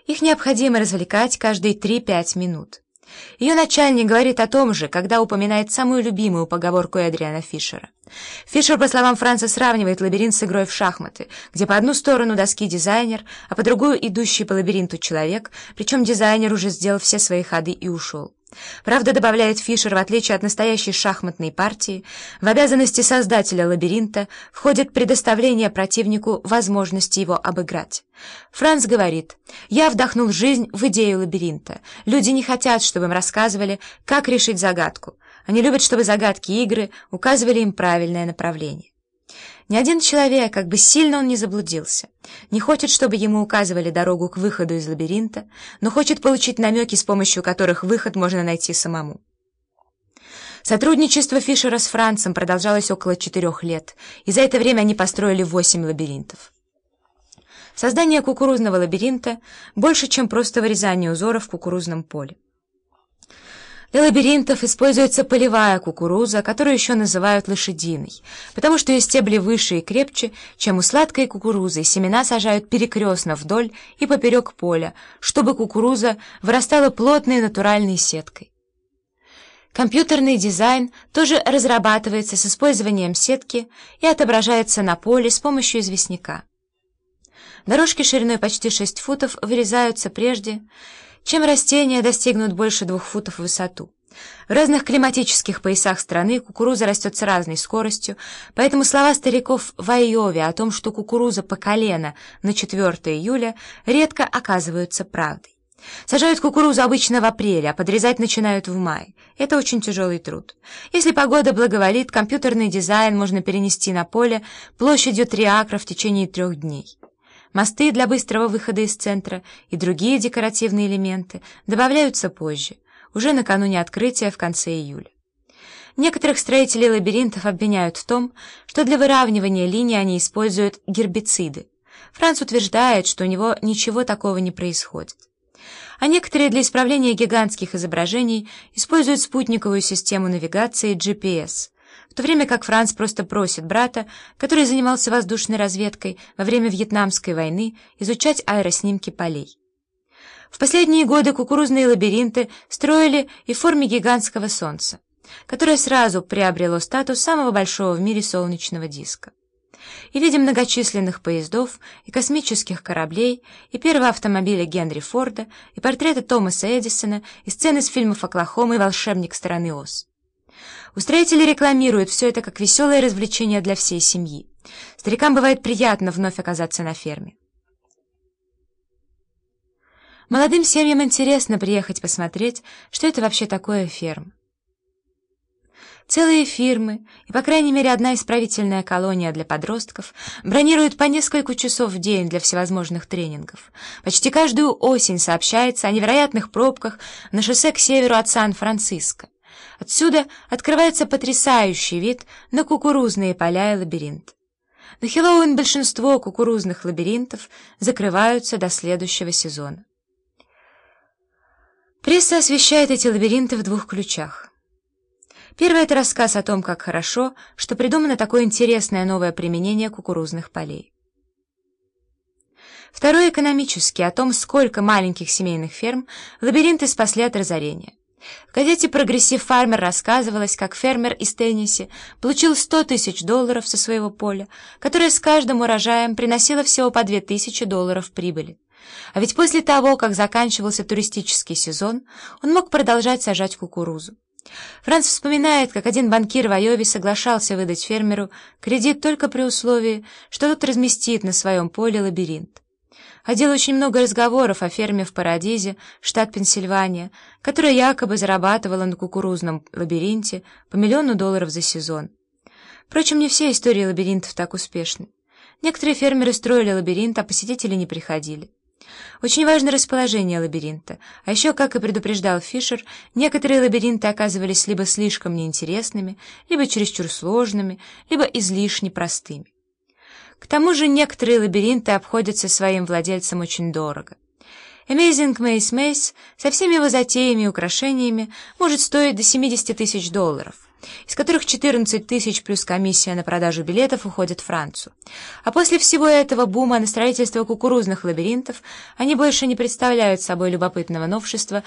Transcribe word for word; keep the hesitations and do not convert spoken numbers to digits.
Их необходимо развлекать каждые три-пять минут. Ее начальник говорит о том же, когда упоминает самую любимую поговорку Эдриана Фишера. Фишер, по словам Франца, сравнивает лабиринт с игрой в шахматы, где по одну сторону доски дизайнер, а по другую идущий по лабиринту человек, причем дизайнер уже сделал все свои ходы и ушел. Правда, добавляет Фишер, в отличие от настоящей шахматной партии, в обязанности создателя лабиринта входит предоставление противнику возможности его обыграть. Франц говорит: «Я вдохнул жизнь в идею лабиринта. Люди не хотят, чтобы им рассказывали, как решить загадку. Они любят, чтобы загадки игры указывали им правильное направление». Ни один человек, как бы сильно он ни заблудился, не хочет, чтобы ему указывали дорогу к выходу из лабиринта, но хочет получить намеки, с помощью которых выход можно найти самому. Сотрудничество Фишера с Францем продолжалось около четырех лет, и за это время они построили восемь лабиринтов. Создание кукурузного лабиринта больше, чем просто вырезание узоров в кукурузном поле. Для лабиринтов используется полевая кукуруза, которую еще называют лошадиной, потому что ее стебли выше и крепче, чем у сладкой кукурузы, семена сажают перекрестно вдоль и поперек поля, чтобы кукуруза вырастала плотной натуральной сеткой. Компьютерный дизайн тоже разрабатывается с использованием сетки и отображается на поле с помощью известняка. Дорожки шириной почти шесть футов вырезаются прежде, чем растения достигнут больше двух футов в высоту. В разных климатических поясах страны кукуруза растет с разной скоростью, поэтому слова стариков в Айове о том, что кукуруза по колено на четвёртое июля, редко оказываются правдой. Сажают кукурузу обычно в апреле, а подрезать начинают в мае. Это очень тяжелый труд. Если погода благоволит, компьютерный дизайн можно перенести на поле площадью три акра в течение трех дней. Мосты для быстрого выхода из центра и другие декоративные элементы добавляются позже, уже накануне открытия в конце июля. Некоторых строителей лабиринтов обвиняют в том, что для выравнивания линий они используют гербициды. Франц утверждает, что у него ничего такого не происходит. А некоторые для исправления гигантских изображений используют спутниковую систему навигации джи пи эс, в то время как Франц просто просит брата, который занимался воздушной разведкой во время Вьетнамской войны, изучать аэроснимки полей. В последние годы кукурузные лабиринты строили и в форме гигантского солнца, которое сразу приобрело статус самого большого в мире солнечного диска. И в виде многочисленных поездов и космических кораблей, и первого автомобиля Генри Форда, и портрета Томаса Эдисона, и сцены из фильмов «Оклахома» и «Волшебник страны Оз». Устроители рекламируют все это как веселое развлечение для всей семьи. Старикам бывает приятно вновь оказаться на ферме. Молодым семьям интересно приехать посмотреть, что это вообще такое ферма. Целые фирмы, и по крайней мере одна исправительная колония для подростков, бронируют по несколько часов в день для всевозможных тренингов. Почти каждую осень сообщается о невероятных пробках на шоссе к северу от Сан-Франциско. Отсюда открывается потрясающий вид на кукурузные поля и лабиринт. На Хэллоуин большинство кукурузных лабиринтов закрываются до следующего сезона. Пресса освещает эти лабиринты в двух ключах. Первый — это рассказ о том, как хорошо, что придумано такое интересное новое применение кукурузных полей. Второй — экономический, о том, сколько маленьких семейных ферм лабиринты спасли от разорения. В газете «Прогрессив Фармер» рассказывалось, как фермер из Теннесси получил сто тысяч долларов со своего поля, которое с каждым урожаем приносило всего по две тысячи долларов прибыли. А ведь после того, как заканчивался туристический сезон, он мог продолжать сажать кукурузу. Франц вспоминает, как один банкир в Айове соглашался выдать фермеру кредит только при условии, что тот разместит на своем поле лабиринт. Ходило очень много разговоров о ферме в Парадизе, штат Пенсильвания, которая якобы зарабатывала на кукурузном лабиринте по миллиону долларов за сезон. Впрочем, не все истории лабиринтов так успешны. Некоторые фермеры строили лабиринт, а посетители не приходили. Очень важно расположение лабиринта, а еще, как и предупреждал Фишер, некоторые лабиринты оказывались либо слишком неинтересными, либо чересчур сложными, либо излишне простыми. К тому же некоторые лабиринты обходятся своим владельцам очень дорого. Amazing Maze Maze со всеми его затеями и украшениями может стоить до семидесяти тысяч долларов. из которых четырнадцать тысяч плюс комиссия на продажу билетов уходят Францу. А после всего этого бума на строительство кукурузных лабиринтов они больше не представляют собой любопытного новшества,